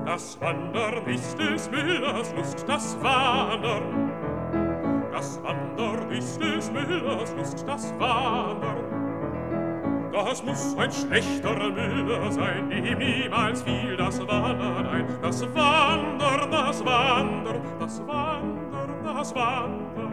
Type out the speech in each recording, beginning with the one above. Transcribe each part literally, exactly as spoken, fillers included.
Das Wandern ist des Müllers Lust, das Wandern. Das Wandern ist des Müllers Lust, das Wandern. Das muss ein schlechter Müller sein, dem niemals fiel das Wandern ein. Das Wandern, das Wandern, das Wandern, das Wandern.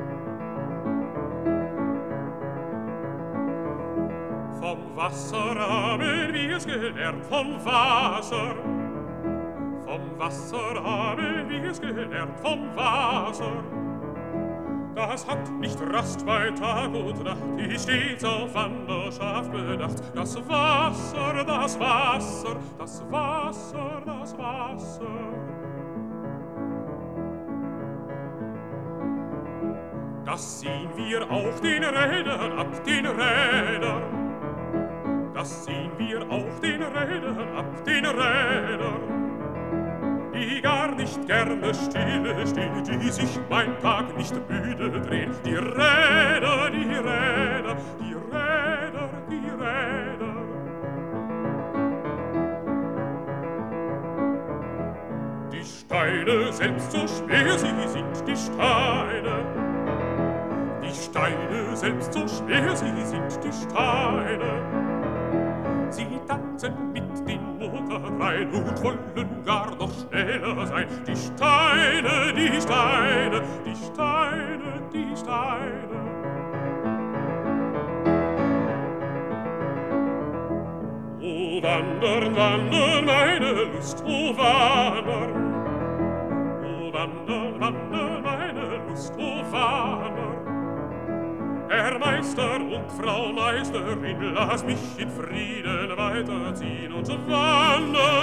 Vom Wasser haben wir's gelernt, vom Wasser. Vom Wasser haben wir's gelernt, vom Wasser. Das hat nicht Rast bei Tag und Nacht, ist stets auf Wanderschaft bedacht. Das Wasser, das Wasser, das Wasser, das Wasser. Das sehen wir auch den Rädern ab, den Rädern. Das sehen wir auch den Rädern ab, den Rädern. Die gar nicht gerne stille stehen, die sich mein Tag nicht müde drehen. Die Räder, die Räder, die Räder, die Räder. Die Steine, selbst so schwer sie sind, die Steine. Die Steine, selbst so schwer sie sind, die Steine. Sie tanzen mit den Motor rein und wollen gar noch schneller sein. Die Steine, die Steine, die Steine, die Steine. O wandern, wandern, meine Lust, o wandern. O wandern, wandern, meine Lust, o wandern. Herr Meister und Frau Meisterin, lass mich in Frieden weiterziehen und wandern.